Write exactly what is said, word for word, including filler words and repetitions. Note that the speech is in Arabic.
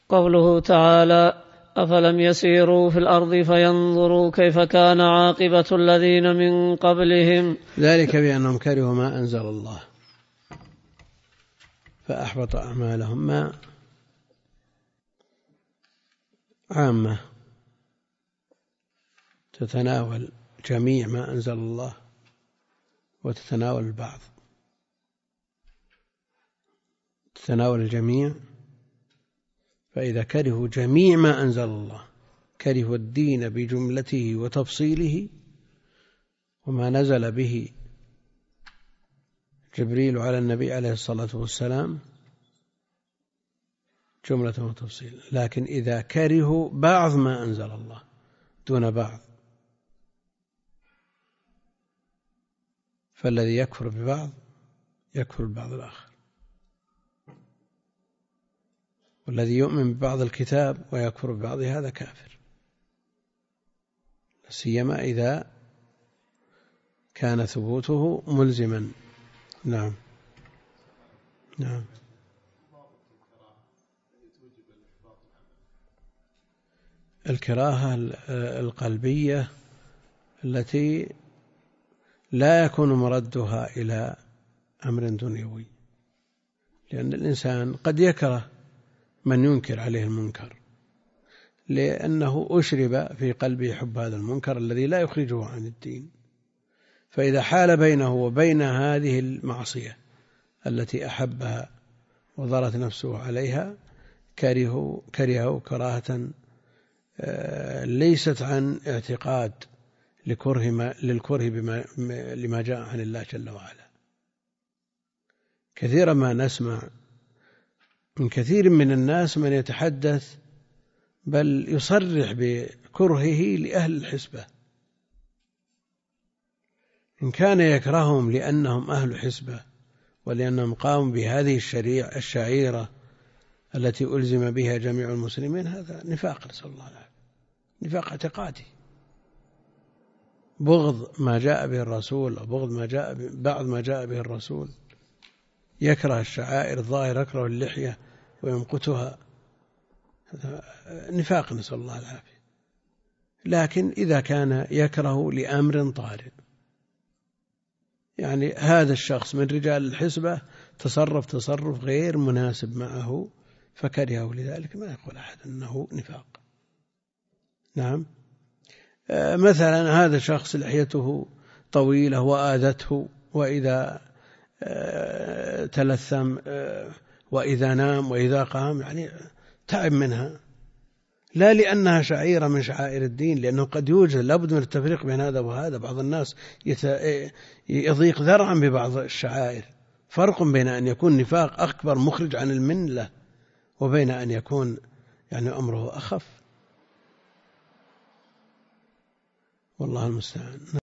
قوله تعالى: أفلم يسيروا في الأرض فينظروا كيف كان عاقبة الذين من قبلهم ذلك بأنهم كرهوا ما أنزل الله فأحبط أعمالهم. ما عامة تتناول جميع ما أنزل الله وتتناول البعض، تتناول الجميع. فإذا كرهوا جميع ما أنزل الله، كرهوا الدين بجملته وتفصيله وما نزل به جبريل على النبي عليه الصلاة والسلام جملة وتفصيل. لكن إذا كرهوا بعض ما أنزل الله دون بعض، فالذي يكفر ببعض يكفر ببعض الآخر، والذي يؤمن ببعض الكتاب ويكفر ببعض هذا كافر، سيما إذا كان ثبوته ملزما. نعم نعم. الكراهة القلبية التي لا يكون مردها إلى أمر دنيوي، لأن الإنسان قد يكره من ينكر عليه المنكر لأنه أشرب في قلبه حب هذا المنكر الذي لا يخرجه عن الدين، فإذا حال بينه وبين هذه المعصية التي أحبها وضرت نفسه عليها كرهه كرهه كراهة ليست عن اعتقاد لكره ما للكره بما لما جاء عن الله جل وعلا. كثيرا ما نسمع من كثير من الناس من يتحدث بل يصرح بكرهه لأهل الحسبة، إن كان يكرههم لأنهم أهل حسبة ولأنهم قاموا بهذه الشريعة الشعيرة التي ألزم بها جميع المسلمين، هذا نفاق، نسأل الله العافية، نفاق اعتقادي، بغض ما جاء به الرسول، أو بغض ما جاء بعض ما جاء به الرسول، يكره الشعائر الظاهرة، يكره اللحية ويمقتها، هذا نفاق، نسأل الله العافية. لكن إذا كان يكره لأمر طارئ، يعني هذا الشخص من رجال الحسبة تصرف تصرف غير مناسب معه فكرهه لذلك، ما يقول أحد أنه نفاق. نعم. مثلا هذا شخص لحيته طويلة وآذته، وإذا تلثم وإذا نام وإذا قام يعني تعب منها، لا لأنها شعيرة من شعائر الدين، لأنه قد يوجد لابد من التفريق بين هذا وهذا. بعض الناس يضيق ذرعا ببعض الشعائر، فرق بين أن يكون نفاق أكبر مخرج عن الملة وبين أن يكون يعني أمره أخف، والله المستعان.